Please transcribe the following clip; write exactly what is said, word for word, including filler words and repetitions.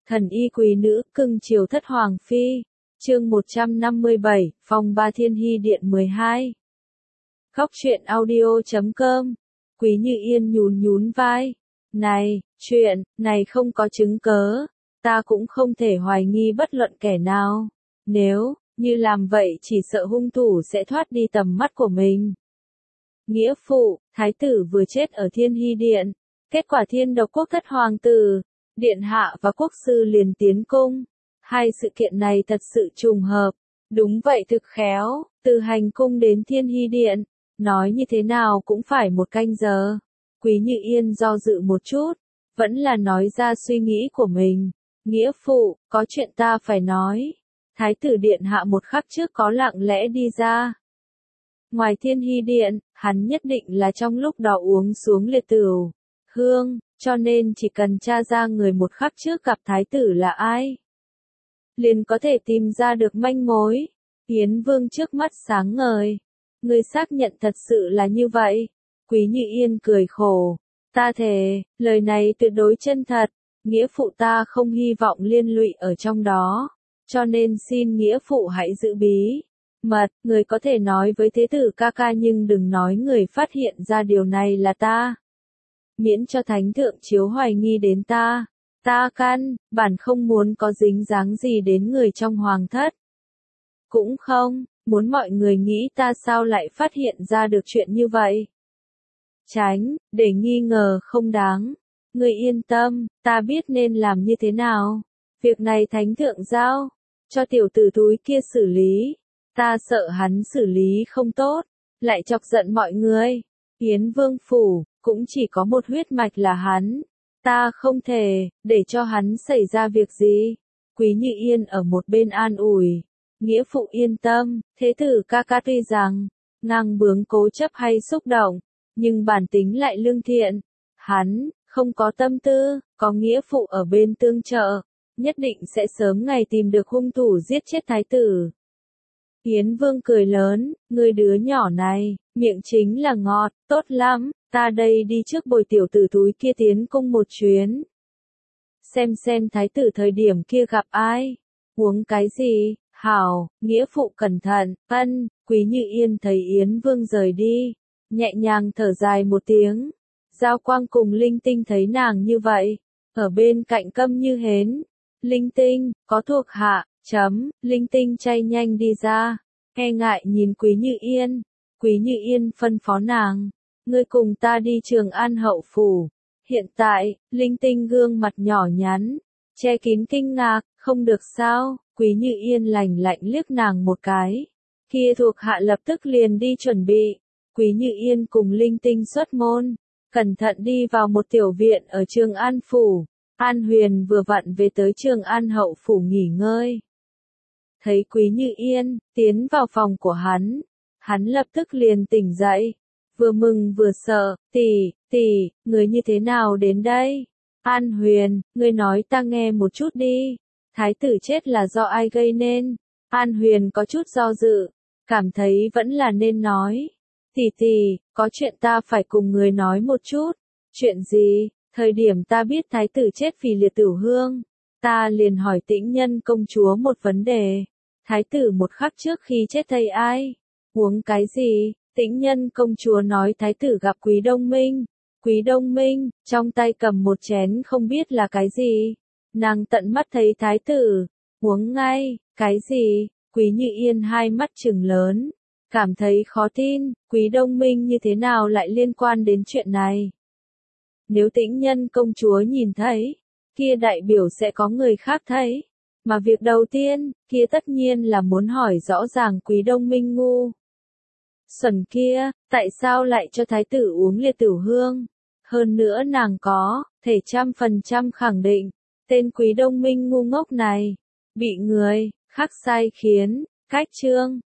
Thần y quý nữ, cưng chiều thất hoàng phi. Chương một trăm năm mươi bảy, phòng ba Thiên Hy Điện mười hai. Góc truyện audio chấm com. Quý Như Yên nhún nhún vai. Này, chuyện này không có chứng cớ, ta cũng không thể hoài nghi bất luận kẻ nào. Nếu như làm vậy chỉ sợ hung thủ sẽ thoát đi tầm mắt của mình. Nghĩa phụ, thái tử vừa chết ở Thiên Hy Điện. Kết quả Thiên Độc Quốc thất hoàng tử, điện hạ và quốc sư liền tiến cung. Hai sự kiện này thật sự trùng hợp. Đúng vậy, thực khéo, từ hành cung đến Thiên Hy Điện, nói như thế nào cũng phải một canh giờ. Quý Như Yên do dự một chút, vẫn là nói ra suy nghĩ của mình. Nghĩa phụ, có chuyện ta phải nói. Thái tử điện hạ một khắc trước có lặng lẽ đi ra. Ngoài Thiên Hy Điện, hắn nhất định là trong lúc đó uống xuống liệt tửu hương, cho nên chỉ cần tra ra người một khắc trước gặp thái tử là ai, liền có thể tìm ra được manh mối. Yến Vương trước mắt sáng ngời. Người xác nhận thật sự là như vậy. Quý Như Yên cười khổ. Ta thề, lời này tuyệt đối chân thật. Nghĩa phụ ta không hy vọng liên lụy ở trong đó. Cho nên xin nghĩa phụ hãy giữ bí mật. Người có thể nói với thế tử ca ca nhưng đừng nói người phát hiện ra điều này là ta. Miễn cho thánh thượng chiếu hoài nghi đến ta. Ta căn bản không muốn có dính dáng gì đến người trong hoàng thất. Cũng không muốn mọi người nghĩ ta sao lại phát hiện ra được chuyện như vậy. Tránh để nghi ngờ không đáng. Người yên tâm, ta biết nên làm như thế nào. Việc này thánh thượng giao cho tiểu tử túi kia xử lý. Ta sợ hắn xử lý không tốt, lại chọc giận mọi người. Yến Vương phủ cũng chỉ có một huyết mạch là hắn. Ta không thể để cho hắn xảy ra việc gì. Quý Như Yên ở một bên an ủi. Nghĩa phụ yên tâm, thế tử ca ca tuy rằng ngang bướng cố chấp hay xúc động, nhưng bản tính lại lương thiện. Hắn không có tâm tư, có nghĩa phụ ở bên tương trợ, nhất định sẽ sớm ngày tìm được hung thủ giết chết thái tử. Yến Vương cười lớn, người đứa nhỏ này, miệng chính là ngọt, tốt lắm, ta đây đi trước bồi tiểu tử túi kia tiến cung một chuyến. Xem xem thái tử thời điểm kia gặp ai, uống cái gì, hảo, nghĩa phụ cẩn thận, ân. Quý Như Yên thấy Yến Vương rời đi, nhẹ nhàng thở dài một tiếng. Giao Quang cùng Linh Tinh thấy nàng như vậy, ở bên cạnh câm như hến. Linh Tinh, có thuộc hạ, chấm, Linh Tinh chay nhanh đi ra, e ngại nhìn Quý Như Yên. Quý Như Yên phân phó nàng, ngươi cùng ta đi Trường An hậu phủ. Hiện tại, Linh Tinh gương mặt nhỏ nhắn, che kín kinh ngạc, không được sao. Quý Như Yên lạnh lạnh liếc nàng một cái. Kia thuộc hạ lập tức liền đi chuẩn bị. Quý Như Yên cùng Linh Tinh xuất môn, cẩn thận đi vào một tiểu viện ở Trường An phủ. An Huyền vừa vặn về tới Trường An hậu phủ nghỉ ngơi. Thấy Quý Như Yên tiến vào phòng của hắn, hắn lập tức liền tỉnh dậy, vừa mừng vừa sợ. Tỷ, tỷ, người như thế nào đến đây? An Huyền, ngươi nói ta nghe một chút đi. Thái tử chết là do ai gây nên? An Huyền có chút do dự, cảm thấy vẫn là nên nói. Tỷ tỷ, có chuyện ta phải cùng người nói một chút. Chuyện gì? Thời điểm ta biết thái tử chết vì liệt tửu hương, ta liền hỏi Tĩnh Nhân công chúa một vấn đề. Thái tử một khắc trước khi chết thấy ai? Uống cái gì? Tĩnh Nhân công chúa nói thái tử gặp Quý Đông Minh. Quý Đông Minh, trong tay cầm một chén không biết là cái gì. Nàng tận mắt thấy thái tử uống ngay. Cái gì? Quý Như Yên hai mắt trừng lớn, cảm thấy khó tin. Quý Đông Minh như thế nào lại liên quan đến chuyện này? Nếu Tĩnh Nhân công chúa nhìn thấy, kia đại biểu sẽ có người khác thấy. Mà việc đầu tiên, kia tất nhiên là muốn hỏi rõ ràng Quý Đông Minh ngu xuẩn kia, tại sao lại cho thái tử uống liệt tửu hương? Hơn nữa nàng có thể trăm phần trăm khẳng định, tên Quý Đông Minh ngu ngốc này bị người khác sai khiến. Cách chương